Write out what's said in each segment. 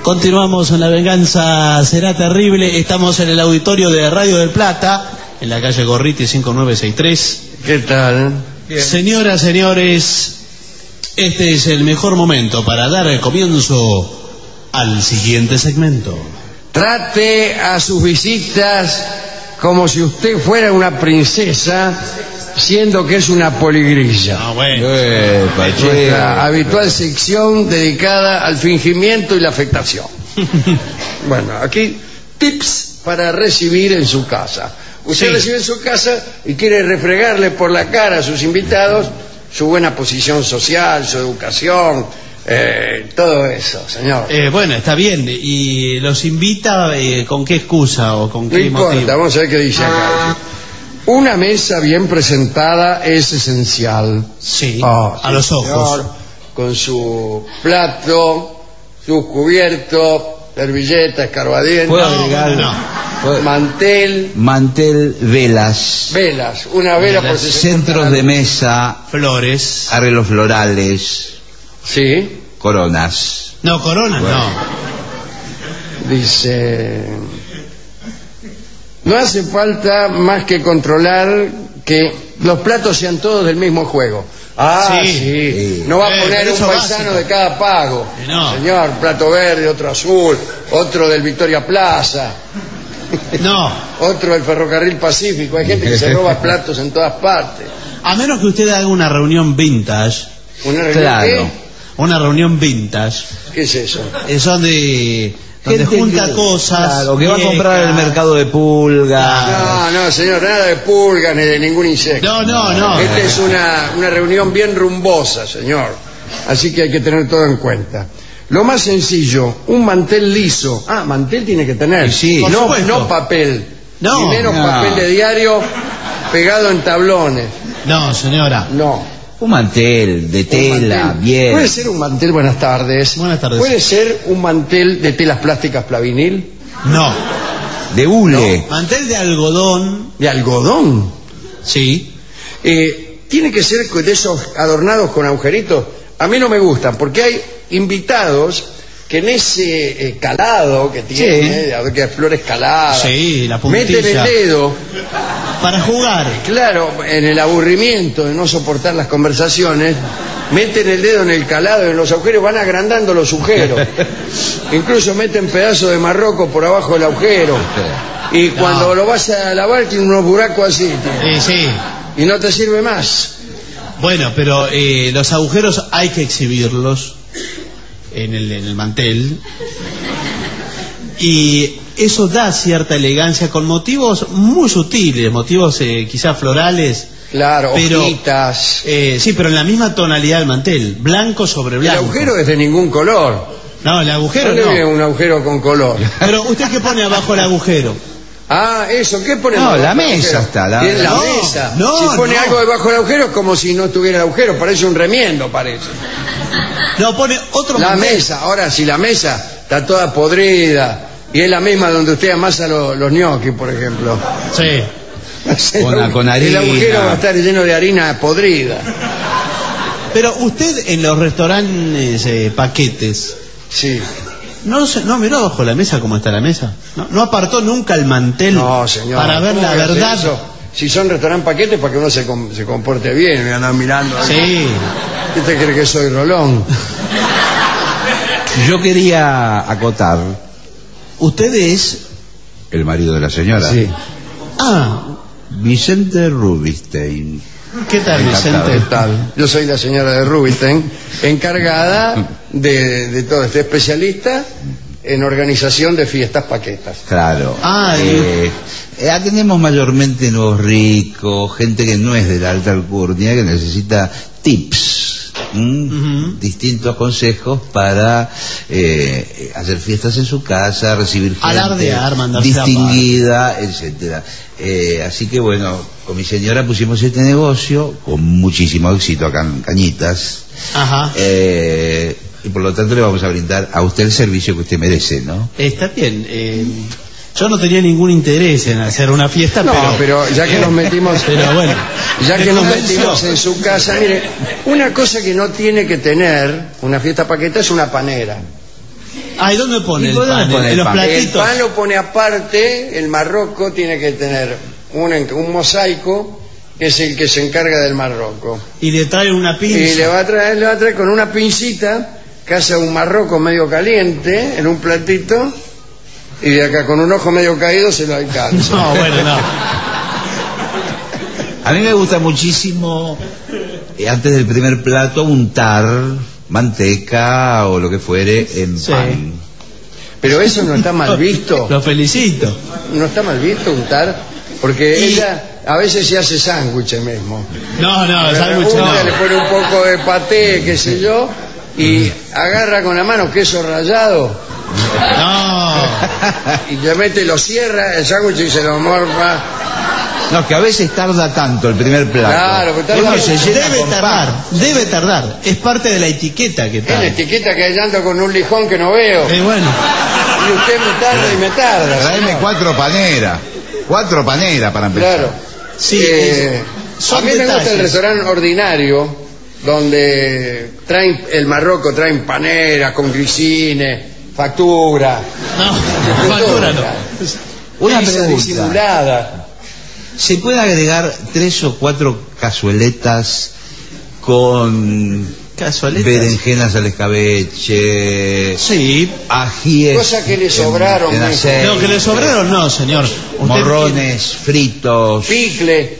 Continuamos en La Venganza Será Terrible. Estamos en el auditorio de Radio del Plata, en la calle Gorriti 5963. ¿Qué tal? Bien. Señoras, señores, este es el mejor momento para dar el comienzo al siguiente segmento. Trate a sus visitas como si usted fuera una princesa, siendo que es una poligrilla. Ah, bueno. Nuestra habitual sección dedicada al fingimiento y la afectación. Bueno, aquí tips para recibir en su casa. Usted recibe en su casa y quiere refregarle por la cara a sus invitados su buena posición social, su educación, todo eso, señor. Bueno, está bien. ¿Y los invita con qué excusa o con qué motivo? No importa, vamos a ver qué dice acá. Una mesa bien presentada es esencial. Sí, a los ojos. Con su plato, su cubierto, servilleta, escarbadiente. ¿Puedo agregar? Mantel. Mantel, velas. Velas, una vela por 60 centros de mesa. Flores. Arreglos florales. Sí. Coronas. No, coronas bueno. No. Dice... No hace falta más que controlar que los platos sean todos del mismo juego. Ah, sí. No va a poner un paisano de cada pago. No. Señor, plato verde, otro azul, otro del Victoria Plaza. No. Otro del Ferrocarril Pacífico. Hay gente que se roba platos en todas partes. A menos que usted haga una reunión vintage. ¿Una reunión qué? Una reunión vintage. ¿Qué es eso? Es donde junta cosas. Claro, que va a comprar el mercado de pulgas. No, señor, nada de pulgas ni de ningún insecto. No. Esta es una reunión bien rumbosa, señor. Así que hay que tener todo en cuenta. Lo más sencillo, un mantel liso. Ah, mantel tiene que tener. Sí, no papel. Ni menos papel de diario pegado en tablones. No, señora. No. Un mantel de tela, bien. Puede ser un mantel, buenas tardes. Buenas tardes. Puede ser un mantel de telas plásticas Plavinil. No. De hule. No. Mantel de algodón. ¿De algodón? Sí. Tiene que ser de esos adornados con agujeritos. A mí no me gustan, porque hay invitados que en ese calado que tiene, que hay flores caladas, la puntilla, meten el dedo para jugar. Claro, en el aburrimiento de no soportar las conversaciones, meten el dedo en el calado y en los agujeros, van agrandando los agujeros. Incluso meten pedazos de marroco por abajo del agujero. Y cuando lo vas a lavar tiene unos buracos así. Y no te sirve más. Bueno, pero los agujeros hay que exhibirlos en el mantel, y eso da cierta elegancia con motivos muy sutiles, motivos quizás florales. Claro, hojitas. Sí, pero en la misma tonalidad del mantel, blanco sobre blanco. El agujero es de ningún color. No, el agujero no. Es un agujero con color. Pero ¿usted qué pone abajo el agujero? Ah, eso, ¿qué pone? No, la mesa está. La mesa. No, si pone algo debajo del agujero es como si no tuviera el agujero, parece un remiendo, parece. No, pone otro la mantel. Mesa, ahora si la mesa está toda podrida y es la misma donde usted amasa los ñoquis, por ejemplo. Sí. Con harina. El agujero va a estar lleno de harina podrida. Pero usted en los restaurantes paquetes. Sí. No miró abajo la mesa cómo está la mesa. No apartó nunca el mantel. No, señor. Para ver la verdad. Si son restaurantes paquetes, para que uno se comporte bien, me andan mirando. Sí. ¿Qué te cree que soy, Rolón? Yo quería acotar. ¿Usted es? El marido de la señora. Sí. Vicente Rubinstein. ¿Qué tal, Vicente? ¿Qué tal? Yo soy la señora de Rubinstein, encargada de todo este especialista en organización de fiestas paquetas. Claro. Atendemos mayormente nuevos ricos, gente que no es de la alta alcurnia, que necesita tips, distintos consejos para hacer fiestas en su casa, recibir gente alardear, distinguida, etcétera. Así que bueno, con mi señora pusimos este negocio con muchísimo éxito acá en Cañitas. Ajá. Y por lo tanto le vamos a brindar a usted el servicio que usted merece, ¿no? Está bien. Yo no tenía ningún interés en hacer una fiesta, pero ya que nos metimos, pero bueno, ya que nos metimos en su casa, mire, una cosa que no tiene que tener una fiesta paqueta es una panera. Ay, ¿dónde pone ¿Y el dónde pan? pone En el los pan? platitos. El pan lo pone aparte. El marroco tiene que tener un mosaico, que es el que se encarga del marroco. Y le trae una pinza. Y le va a traer con una pincita, que hace un marroco medio caliente en un platito, y de acá con un ojo medio caído se lo alcanza. No, bueno, no. A mí me gusta muchísimo, antes del primer plato, untar manteca o lo que fuere en Sí. pan. Pero eso no está mal visto. Lo felicito. No está mal visto untar, porque Y- ella a veces se hace sándwiches mismo. No, Le sándwich unta, le no. pone un poco de paté, qué sé yo, y agarra con la mano queso rallado No. y le mete, lo cierra el sándwich y se lo morfa. No, que a veces tarda tanto el primer plato. Claro, que tarda Uno mucho. se llena Debe con tardar, pan. debe tardar. Es parte de la etiqueta que Es la tal. etiqueta que hay ando con un lijón que no veo. Bueno. Y usted me tarda y me tarda. Traeme señor. 4 paneras. 4 paneras para empezar. Claro. Sí, A son mí me gusta el detalles. restaurante ordinario, donde traen el marroco, traen paneras con grisines, factura. No, factura no. Una Pizza pregunta. disimulada. ¿Se puede agregar 3 o 4 cazueletas con Casualetas. berenjenas al escabeche, Sí. ajíes Cosa que le sobraron, en mijo. aceite, No, que le sobraron no, señor. Usted morrones fritos, Picle.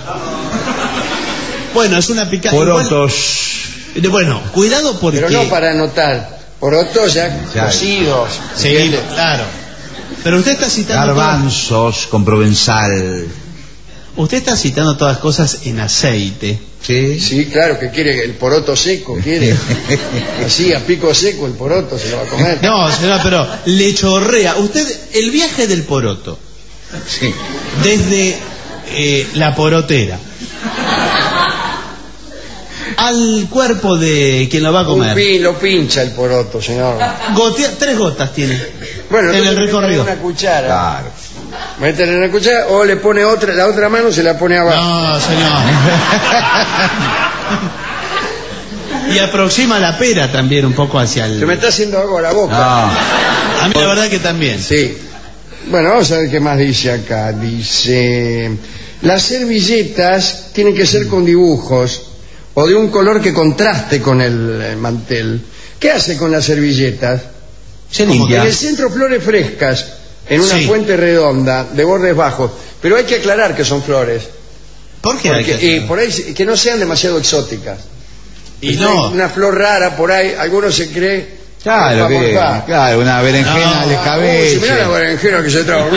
Bueno, es una picada. porotos, Bueno, cuidado porque. Pero no para anotar. Porotos ya Ya. cocidos. Sí, ¿entiende? claro. Pero usted está citando. garbanzos con provenzal. Usted está citando todas cosas en aceite. ¿Sí? Sí, claro, que quiere el poroto seco, quiere. Así, a pico seco, el poroto se lo va a comer. No, señora, pero le chorrea. Usted, el viaje del poroto, Sí. desde la porotera al cuerpo de quien lo va a comer. Lo pincha el poroto, señor. 3 gotas tiene. Bueno, en el entonces recorrido. métale una cuchara. Claro. Métele en una cuchara o le pone la otra mano se la pone abajo. No, señor. Y aproxima la pera también un poco hacia el. Se me está haciendo agua a la boca. No. A mí la verdad que también. Sí. Bueno, vamos a ver qué más dice acá. Dice, las servilletas tienen que ser con dibujos o de un color que contraste con el mantel. ¿Qué hace con las servilletas? Se En limpia. el centro flores frescas, en una Sí. fuente redonda, de bordes bajos. Pero hay que aclarar que son flores. ¿Por qué? hay que Porque, y hacerlo? por ahí que no sean demasiado exóticas. Y Si no. hay una flor rara por ahí, algunos se cree. Claro, que que, claro, una berenjena No. al Si escabeche. mira la berenjena que se trae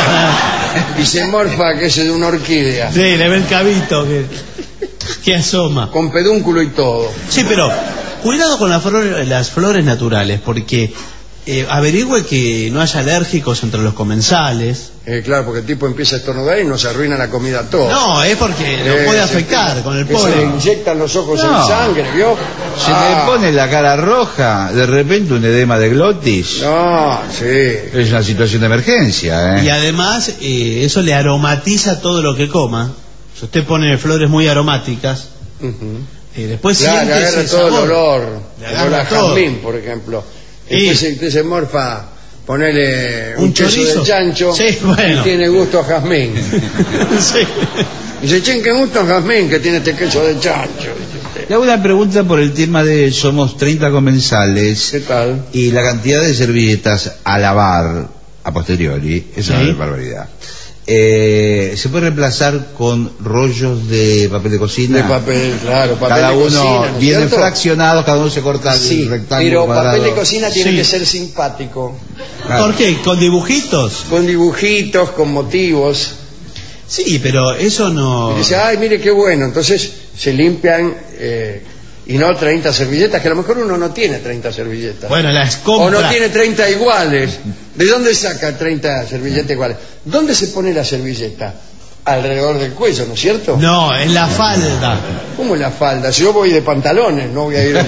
y se morfa que es de una orquídea, Sí, le ve el cabito que asoma. con pedúnculo y todo. Sí, pero cuidado con las flores naturales, porque averigüe que no haya alérgicos entre los comensales. Claro, porque el tipo empieza a estornudar y nos arruina la comida todo. No, es porque lo puede afectar con el que se le polen. inyectan los ojos No. en sangre, ¿vio? Se le pone la cara roja, de repente un edema de glotis. No, sí. Es una situación de emergencia, Y ¿eh? además eso le aromatiza todo lo que coma. Si usted pone flores muy aromáticas, Ujú. después Claro, siente agarra ese todo el sabor. olor. Le El olor a agarra todo. jazmín, por ejemplo. Y- Usted se morfa, ponele ¿Un un queso chorizo? de chancho Sí, bueno. y tiene gusto a jazmín. Sí. Dice, che, qué gusto a jazmín que tiene este queso de chancho. Dice usted. Le hago una pregunta por el tema de somos 30 comensales ¿Qué tal? y la cantidad de servilletas a lavar a posteriori, es Sí. una barbaridad. ¿Se puede reemplazar con rollos de papel de cocina? De papel, claro, papel Cada de uno cocina, ¿no es vienen cierto? fraccionados, cada uno se corta Sí, el rectángulo pero cuadrado. papel de cocina tiene Sí. que ser simpático, Claro. ¿Por qué? ¿Con dibujitos? con dibujitos, con motivos. Sí, pero eso no. Y dice, ay, mire qué bueno. Entonces se limpian y no 30 servilletas, que a lo mejor uno no tiene 30 servilletas. Bueno, las O compra. no tiene 30 iguales. ¿De dónde saca 30 servilletas iguales? ¿Dónde se pone la servilleta? Alrededor del cuello, ¿no es cierto? No, en la falda. ¿Cómo en la falda? Si yo voy de pantalones, no voy a ir de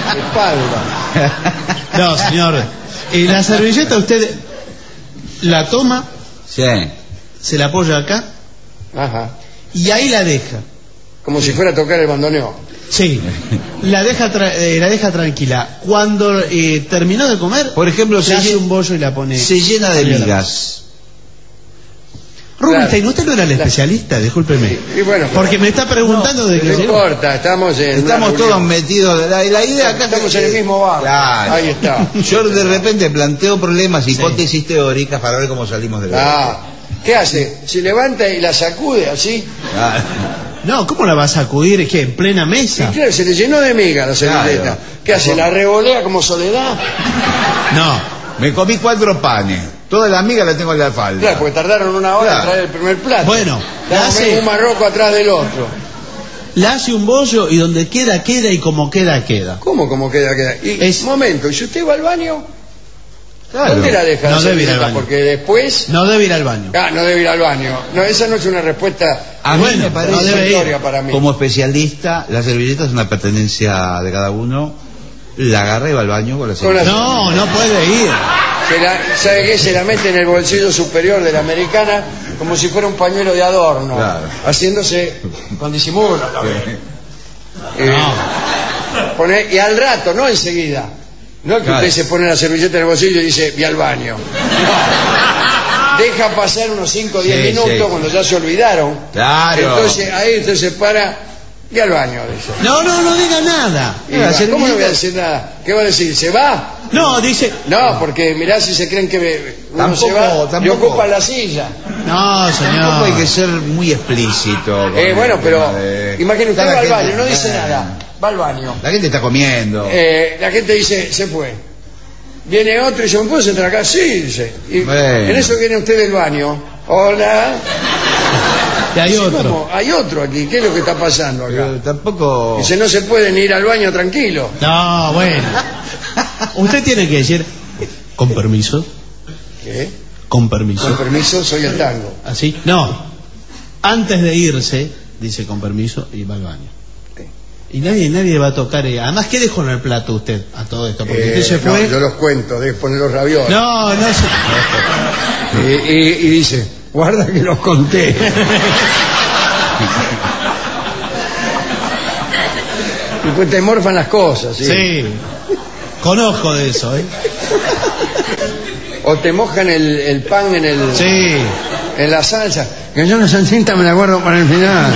espalda. No, señor. La servilleta usted la toma, Sí. se la apoya acá Ajá. y ahí la deja. Como si fuera a tocar el bandoneón. Sí, la deja tranquila. Cuando terminó de comer, por ejemplo, se hace un bollo y la pone. Se llena de migas. Rubinstein, claro. ¿Usted no era el especialista? Discúlpeme. Y bueno, porque me está preguntando de qué. No importa, estamos todos metidos. La idea acá estamos en el mismo bar. Claro. Ahí está. Yo de repente planteo problemas, hipótesis teóricas para ver cómo salimos de la. ¿Qué hace? Se levanta y la sacude así. Claro. No, ¿cómo la va a sacudir? ¿Es que en plena mesa? Y claro, se le llenó de miga la servilleta. Claro. ¿Qué hace? ¿La revolea como Soledad? No, me comí 4 panes. Toda la miga la tengo en la falda. Claro, porque tardaron 1 hora en traer el primer plato. Bueno, hace un marroco atrás del otro. Le hace un bollo y donde queda, queda y como queda, queda. ¿Cómo como queda, queda? Y momento, ¿y si usted va al baño? Claro. ¿Dónde la deja? No debe ir al baño. Porque después... No debe ir al baño. No debe ir al baño. No, esa no es una respuesta... A mí me parece, no debe ir. Para mí. Como especialista, la servilleta es una pertenencia de cada uno. La agarra y va al baño con la servilleta. No puede ir. ¿Sabe qué? Se la mete en el bolsillo superior de la americana como si fuera un pañuelo de adorno. Claro. Haciéndose con disimulo también. Y al rato, no enseguida. No es que usted se pone la servilleta en el bolsillo y dice, vi al baño. No. Deja pasar unos 5 o 10 minutos cuando ya se olvidaron. Claro. Entonces ahí usted se para, vi al baño, dice. No diga nada. ¿Cómo no voy a decir nada? ¿Qué va a decir? ¿Se va? No, dice... No, porque mirá si se creen que uno se va y ocupa la silla. No, señor. Tampoco hay que ser muy explícito. Bueno, pero imagínate, usted va al baño, no dice nada. Va al baño. La gente está comiendo. La gente dice, se fue. Viene otro y dice, ¿me puedo sentar acá? Sí, dice. Y en eso viene usted del baño. Hola. Y hay otro. ¿Cómo? Hay otro aquí. ¿Qué es lo que está pasando acá? Pero tampoco... Dice, no se pueden ir al baño tranquilo. No, bueno. Usted tiene que decir, con permiso. ¿Qué? Con permiso. Con permiso, soy el tango. ¿Así? No. Antes de irse, dice con permiso y va al baño. Y nadie va a tocar. Además, ¿qué dejó en el plato usted a todo esto? Porque usted se fue. No, yo los cuento, de poner los ravioles. No y dice, guarda que los conté. Después te morfan las cosas. Sí. Conozco de eso, ¿eh? O te mojan el pan en el... Sí. En la salsa. Que yo la salsita me la guardo para el final.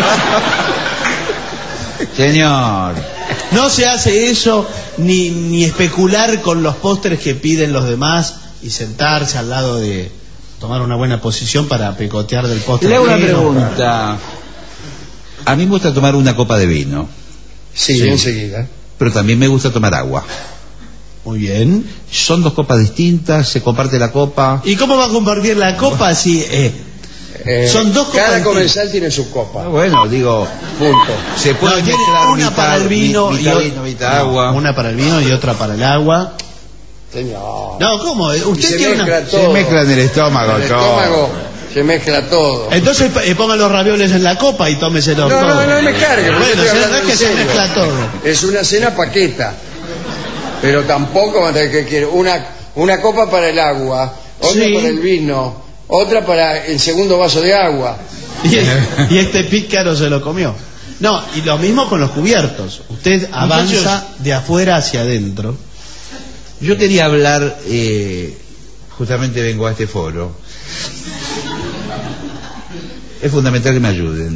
Señor, no se hace eso ni especular con los postres que piden los demás y sentarse al lado de tomar una buena posición para picotear del postre. Le hago una pregunta. A mí me gusta tomar una copa de vino. Sí, enseguida. Pero también me gusta tomar agua. Muy bien. Son 2 copas distintas, se comparte la copa. ¿Y cómo va a compartir la copa si son 2 copas? Cada comensal tiene su copa. Bueno, digo, punto. Se puede mezclar una para el vino mitad agua. Una para el vino y otra para el agua. Señor. No, ¿cómo? Usted tiene Se mezcla en el estómago. En el estómago se mezcla todo. Entonces ponga los ravioles en la copa y tómeselo todo. No me cargue. Bueno, no es que se mezcla todo. Es una cena paqueta. Pero tampoco va a tener que quiere una copa para el agua, otra para el vino, otra para el segundo vaso de agua. Y este pícaro se lo comió. No, y lo mismo con los cubiertos. Usted avanza de afuera hacia adentro. Yo quería hablar, justamente vengo a este foro. Es fundamental que me ayuden.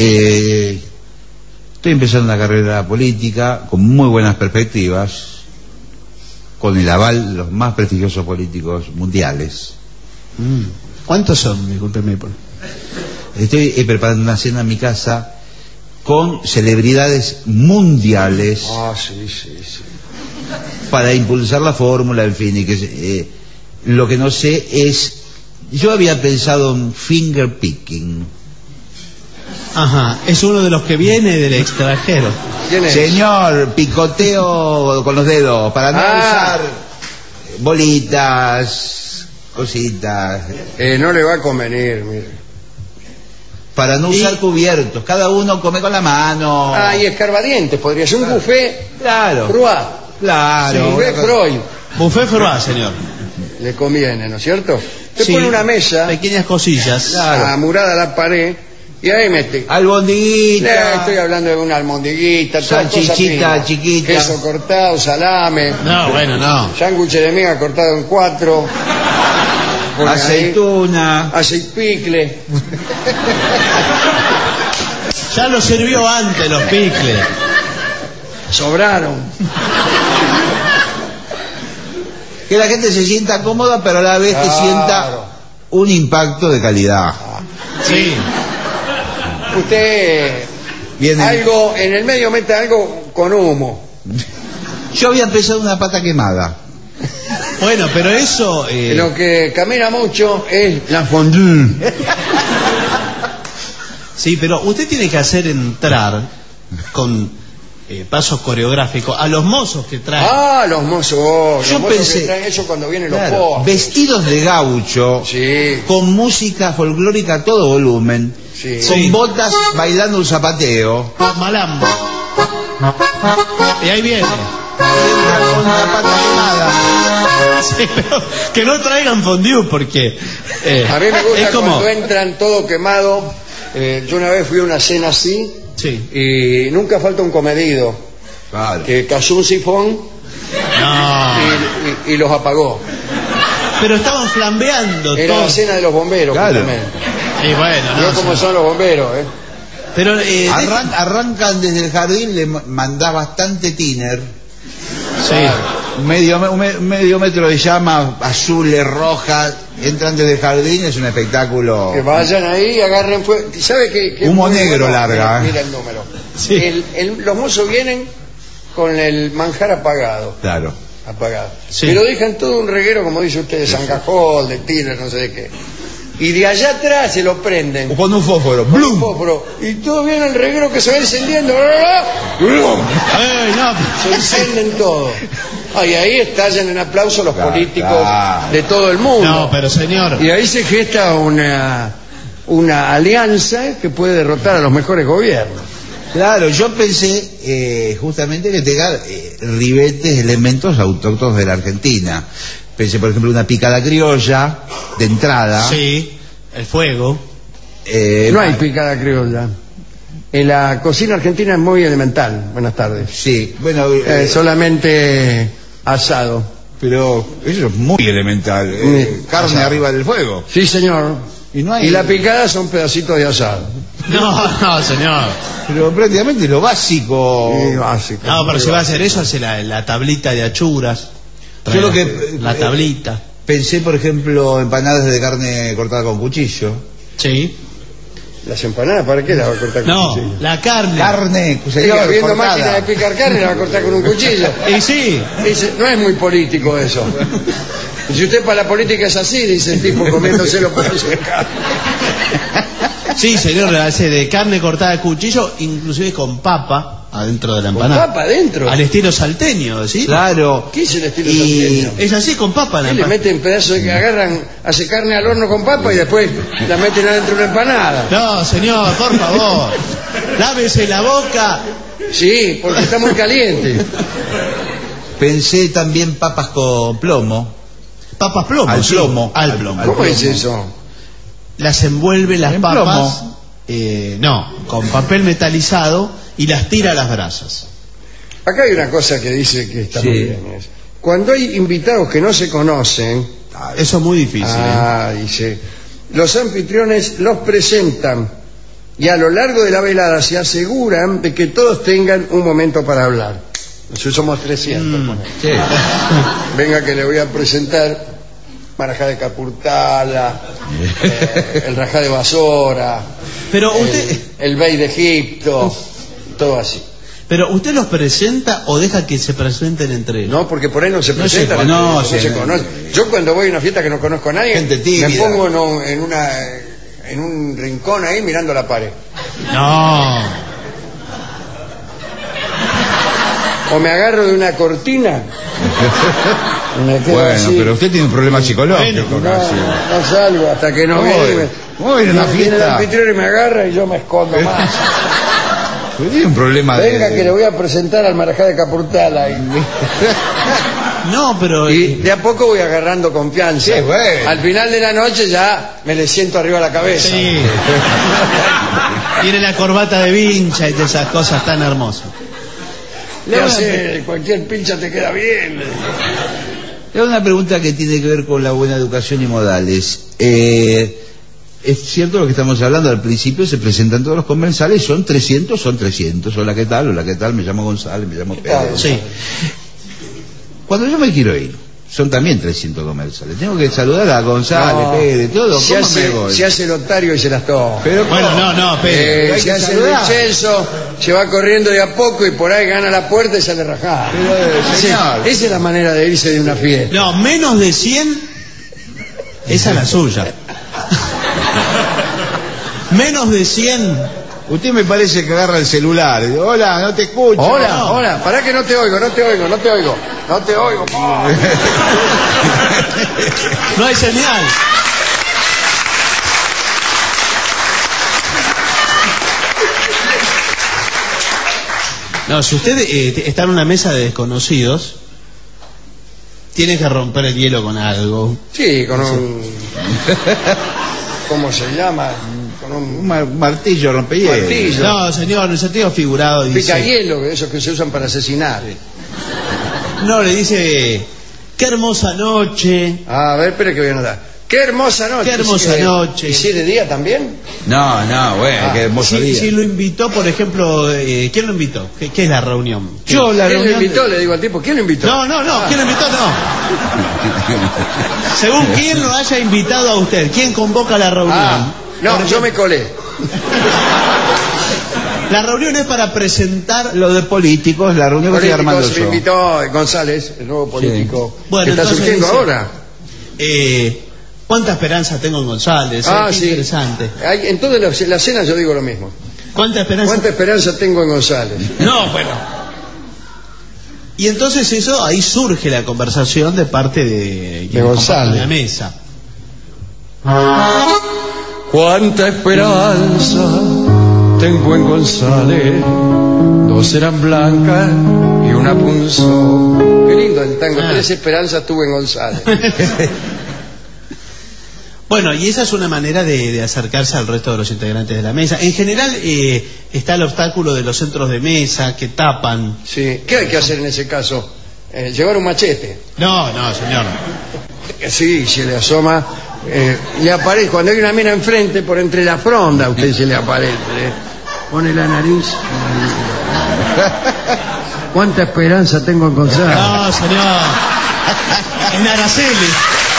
Estoy empezando una carrera política con muy buenas perspectivas, con el aval de los más prestigiosos políticos mundiales. ¿Cuántos son? Discúlpeme. Estoy preparando una cena en mi casa con celebridades mundiales. Sí. Para impulsar la fórmula, en fin, y que lo que no sé es, yo había pensado en finger picking. Ajá, es uno de los que viene del extranjero. ¿Quién es? Señor, picoteo con los dedos para no usar bolitas, cositas. No le va a convenir, mire. Para no usar cubiertos, cada uno come con la mano. Y escarbadientes, podría ser un buffet. Claro. Froid. Claro. Sí, buffet Freud. Buffet Froid, señor. Le conviene, ¿no es cierto? Usted pone una mesa. Pequeñas cosillas. Amurada a la pared. Y ahí metí. Albondiguita. Estoy hablando de una albondiguita, salchichita chiquita. queso cortado, salame. No, bueno, no. Sándwich de miga cortado en 4. Aceituna. Aceitpicle. Ya lo sirvió antes los picles. Sobraron. Que la gente se sienta cómoda, pero a la vez que sienta un impacto de calidad. Sí. Usted Viene. algo en el medio mete algo con humo. Yo había empezado una pata quemada. Bueno, pero eso... Lo que camina mucho es la fondue. Sí, pero usted tiene que hacer entrar con pasos coreográficos a los mozos que traen. Los mozos. Yo Los mozos pensé- que traen eso cuando vienen los Claro, postres. vestidos de gaucho, Sí. con música folclórica a todo volumen, Sí. con Sí. botas bailando un zapateo. Malambo. Y ahí viene. Entra con la pata quemada. Sí, pero que no traigan fondue porque... A mí me gusta es como... cuando entran todo quemado. Yo una vez fui a una cena así Sí. y nunca falta un comedido Claro. que cayó un sifón No. y los apagó. Pero estaban flambeando Era la todos. cena de los bomberos. Claro. justamente. Y bueno, Yo no, como sí. son los bomberos, Pero Arrancan desde el jardín, le mandás bastante tiner, sí. medio metro de llama, azules, rojas, entran desde el jardín, es un espectáculo. Que vayan ahí y agarren fuego. ¿Sabe qué? Humo negro larga, Mira el número. Sí. Los mozos vienen con el manjar apagado. Claro. Apagado. Sí. Pero dejan todo un reguero, como dice usted, de Sancajol, de Tiner, no sé de qué. Y de allá atrás se lo prenden. Con un fósforo, Un ¡blum! fósforo. Y todo viene el reguero que se va encendiendo. ¡Blum! Ey, no. Se encienden todo. Y ahí estallan en aplauso los Claro, políticos claro. de todo el mundo. No, pero señor. Y ahí se gesta una alianza que puede derrotar a los mejores gobiernos. Claro, yo pensé justamente que tenga ribetes, elementos autóctonos de la Argentina. Pensé, por ejemplo, una picada criolla de entrada. Sí, el fuego. No hay picada criolla. En la cocina argentina es muy elemental. Buenas tardes. Sí, bueno, Solamente asado. pero eso es muy elemental. Carne Asado. arriba del fuego. Sí, señor. Y no hay- Y la picada son pedacitos de asado. No, señor. Pero prácticamente lo básico. Sí, básico. No, pero si va a hacer eso, hace la tablita de achuras. Yo lo que La tablita. pensé, por ejemplo, empanadas de carne cortada con cuchillo. Sí. ¿Las empanadas para qué las va a cortar con No, cuchillo? la carne. Carne, Sí, habiendo máquina de picar carne la va a cortar con un cuchillo. Y sí. Dice, no es muy político eso. Si usted para la política es así, dice el tipo comiéndose los pedazos de carne. Sí, señor, hace de carne cortada de cuchillo, inclusive con papa adentro de la ¿Con empanada. papa adentro? Al estilo salteño, ¿sí? Claro. ¿Qué es el estilo Y- salteño? Es así, con papa la ¿Qué le empanada. meten pedazos de que agarran, hace carne al horno con papa y después la meten adentro de una empanada? No, señor, por favor. Lávese la boca. Sí, porque está muy caliente. Pensé también papas con plomo. Papas plomo. Al sí. plomo. Al plomo. ¿Cómo es eso? Las envuelve las En papas. plomo. No, con papel metalizado y las tira a las brasas. Acá hay una cosa que dice que está Sí. muy bien. Es, cuando hay invitados que no se conocen, Eso es muy difícil. dice, los anfitriones los presentan y a lo largo de la velada se aseguran de que todos tengan un momento para hablar. Nosotros somos 300. ponele. Sí. Venga que le voy a presentar marajá de Capurtala, el rajá de Basora, Pero usted, el bey de Egipto, todo así. pero usted los presenta o deja que se presenten entre ellos. No, porque por ahí no se No presentan, se conocen. no se conocen. Yo cuando voy a una fiesta que no conozco a nadie, Gente tímida. me pongo en un rincón ahí mirando la pared. No. O me agarro de una cortina. y me quedo Bueno, así. pero usted tiene un problema psicológico No, casi. no salgo hasta que no ¿Cómo viene. voy a ir a una Viene el fiesta? anfitrión y me agarra y yo me escondo más. Pues tiene un problema Venga, que le voy a presentar al Marajá de Capurtala. No, pero... Y de a poco voy agarrando confianza. Sí, bueno. Al final de la noche ya me le siento arriba de la cabeza. Sí. Tiene la corbata de vincha y de esas cosas tan hermosas. Le hace, cualquier pincha te queda bien. Es una pregunta que tiene que ver con la buena educación y modales. Es cierto lo que estamos hablando, al principio se presentan todos los comensales, son 300. Hola, ¿qué tal? Me llamo González, me llamo Pedro. Sí. Cuando yo me quiero ir, son también 300 comensales. Tengo que saludar a González, Pérez, todo. ¿Cómo me voy? Se hace el octario y se las toma. Pero, Bueno, no, Pérez. Se hace el Vincenzo, se va corriendo de a poco y por ahí gana la puerta y sale rajada. Señor. Esa es la manera de irse de una fiesta. No, menos de 100, esa es la suya. Menos de 100. Usted me parece que agarra el celular. Hola, no te escucho. Hola, pará que no te oigo. No hay señal. No, si usted está en una mesa de desconocidos, tiene que romper el hielo con algo. Sí, con un... ¿Cómo se llama? Con un martillo, rompehielo. martillo. No, señor, en el sentido figurado dice... Pica hielo, esos que se usan para asesinar. No, le dice... ¡Qué hermosa noche! A ver, espere que voy a anotar. ¡Qué hermosa noche! ¡Qué hermosa noche! ¿Y si de día también? No, bueno, qué hermoso día. Si lo invitó, por ejemplo... ¿quién lo invitó? ¿Qué es la reunión? Yo, la ¿Quién lo reunión... invitó? Le digo al tipo, ¿quién lo invitó? No, ¿quién lo invitó? No. Según quién lo haya invitado a usted, ¿quién convoca la reunión? Yo me colé. La reunión es para presentar... Lo de políticos, la reunión que estoy armando Me yo. invitó González, el nuevo político, Sí. Bueno, que está entonces surgiendo dice, ahora. ¿Cuánta esperanza tengo en González? Qué Sí. interesante. En todas las cenas yo digo lo mismo. ¿Cuánta esperanza? ¿Cuánta esperanza tengo en González? No, bueno. Y entonces eso, ahí surge la conversación de parte de González. La mesa. Cuánta esperanza tengo en González, dos eran blancas y una punzó. Qué lindo el tango, 3 esperanzas tuve en González. Bueno, y esa es una manera de acercarse al resto de los integrantes de la mesa. En general está el obstáculo de los centros de mesa que tapan. Sí, ¿qué hay que hacer en ese caso? Llevar un machete. No, señor. Sí, se le asoma, le aparece, cuando hay una mina enfrente, por entre la fronda, a usted se le aparece. Pone la nariz. ¿Cuánta esperanza tengo en González? No, señor. En Araceli.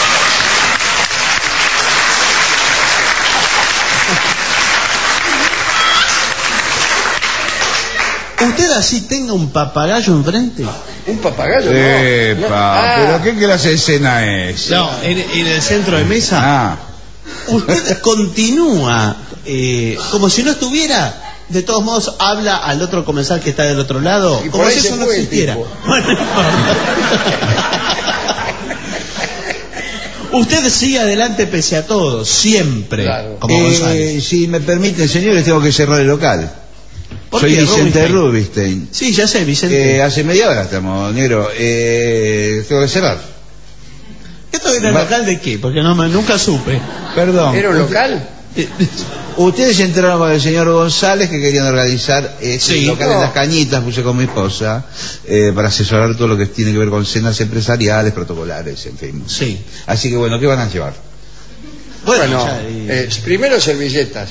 ¿Usted así tenga un papagayo enfrente? ¿Un papagayo? Epa, ¿pero qué clase de escena es? No, en el centro de mesa. Usted continúa como si no estuviera. De todos modos, habla al otro comensal que está del otro lado, y como si eso no existiera. Bueno, no importa. Usted sigue adelante pese a todo, siempre. Claro. Como González. Si me permiten, señores, tengo que cerrar el local. ¿Por Soy qué, Vicente Rubinstein. Sí, ya sé, Vicente. Hace media hora estamos, negro. Tengo que cerrar. ¿Esto era el local de qué? Porque nunca supe. Perdón. ¿Era un local? Ustedes se enteraron con el señor González que querían organizar local en Las Cañitas, puse con mi esposa, para asesorar todo lo que tiene que ver con cenas empresariales, protocolares, en fin. Sí. Así que bueno, ¿qué van a llevar? Bueno, primero servilletas.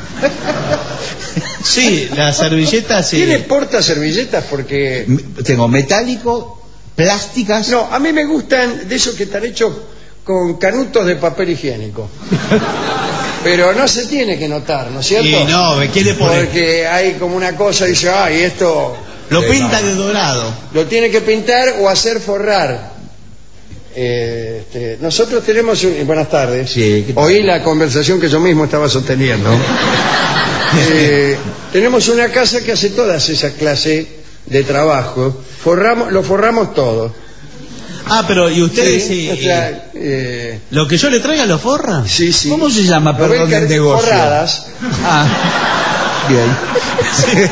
Sí, las servilletas... ¿Tiene porta servilletas? Porque... Tengo metálico, plásticas... No, a mí me gustan de esos que están hechos con canutos de papel higiénico. Pero no se tiene que notar, ¿no es cierto? Y no, ¿qué le pone? Porque hay como una cosa, dice, ay, esto... Lo pinta de dorado. Lo tiene que pintar o hacer forrar. Nosotros tenemos... Buenas tardes. Sí, oí la conversación que yo mismo estaba sosteniendo. Tenemos una casa que hace todas esas clases de trabajo. Lo forramos todo. Pero ¿y ustedes Sí, o sea, lo que yo le traiga lo forra? Sí. ¿Cómo se llama, perdón, el negocio? Forradas. Bien.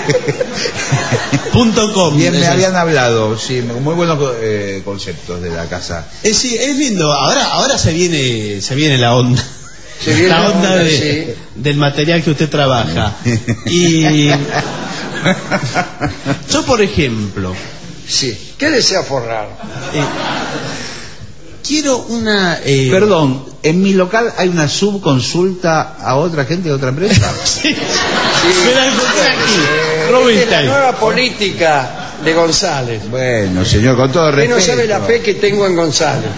.com. Bien, me habían hablado, sí, muy buenos conceptos de la casa. Sí, es lindo. Ahora se viene la onda. Se viene La onda sí. del material que usted trabaja. Y yo, por ejemplo, Sí. ¿Qué desea forrar? quiero una... Perdón, en mi local hay una subconsulta a otra gente de otra empresa. Sí. Me la encontré aquí. Rubinstein. Esta es la nueva política de González. Bueno, señor, con todo Usted respeto. no sabe la fe que tengo en González.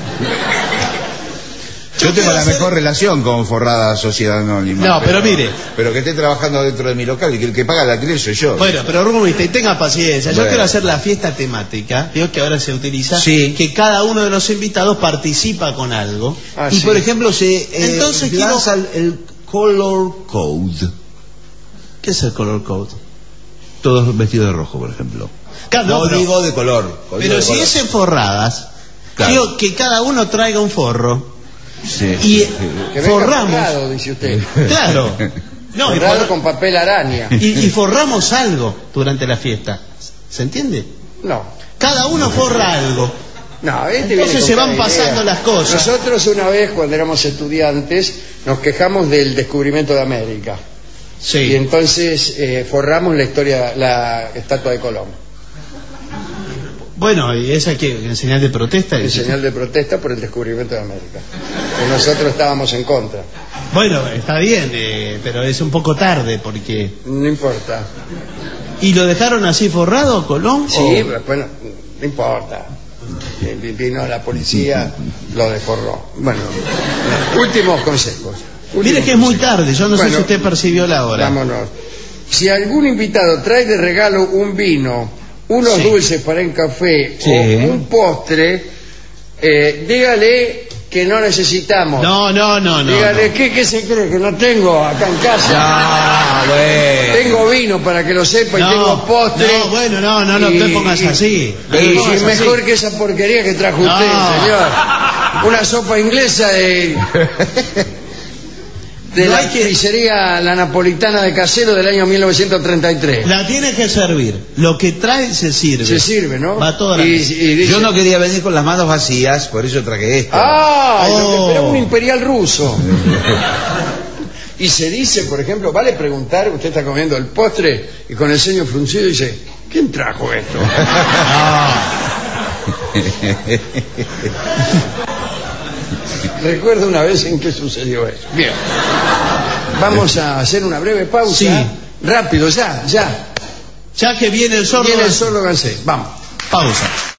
Yo tengo quiero la hacer- mejor relación con Forrada Sociedad Anónima. No, pero mire. Pero que esté trabajando dentro de mi local y que el que paga el alquiler soy yo. Bueno, pero Rubinstein, tenga paciencia. Yo Bueno. quiero hacer la fiesta temática, digo que ahora se utiliza, Sí. que cada uno de los invitados participa con algo. Ah, Y sí. por ejemplo se Entonces lanza el color code. ¿Qué es el color code? Todos vestidos de rojo, por ejemplo. Claro, no, pero- Código de color. Pero si es en forradas, Claro. quiero que cada uno traiga un forro Sí. y Que venga forramos. forrado, dice usted. Claro. No, y, Forrado con papel araña. y forramos algo durante la fiesta. ¿Se entiende? No. Cada uno forra algo. No, este Entonces viene con se van cada pasando idea. las cosas. Nosotros una vez, cuando éramos estudiantes, nos quejamos del descubrimiento de América. Y Sí. entonces forramos la historia, la estatua de Colón. Bueno, y esa que en señal de protesta. En señal de protesta por el descubrimiento de América. Que nosotros estábamos en contra. Bueno, está bien, pero es un poco tarde porque... No importa. ¿Y lo dejaron así forrado, Colón? Sí, o- bueno, no importa. Vino la policía, lo deforró. Bueno, últimos consejos. Mire que es muy tarde, yo no sé Bueno, si usted percibió la hora. Vámonos. Si algún invitado trae de regalo un vino, unos Sí. dulces para un café Sí. o un postre, dígale que no necesitamos. No. Dígale, ¿qué se cree? Que no tengo acá en casa. Ah, bueno. Tengo vino para que lo sepa y tengo postre. No, bueno, no te pongas así. No te Y pongas mejor así. que esa porquería que trajo No. usted, señor. Una sopa inglesa de No la hay que- pizzería La Napolitana de Casero del año 1933. La tiene que servir. Lo que trae se sirve. Se sirve, ¿no? Va toda la y mesa. dice, Yo no quería venir con las manos vacías, por eso traje esto. ¡ah! Lo que Oh. esperaba un imperial ruso. Y se dice, por ejemplo, vale preguntar, usted está comiendo el postre y con el ceño fruncido dice, ¿quién trajo esto? Recuerdo una vez en que sucedió eso. Bien. Vamos a hacer una breve pausa. Sí. Rápido, ya. Ya que viene el sordo. Viene el sordo Gansé. Vamos. Pausa.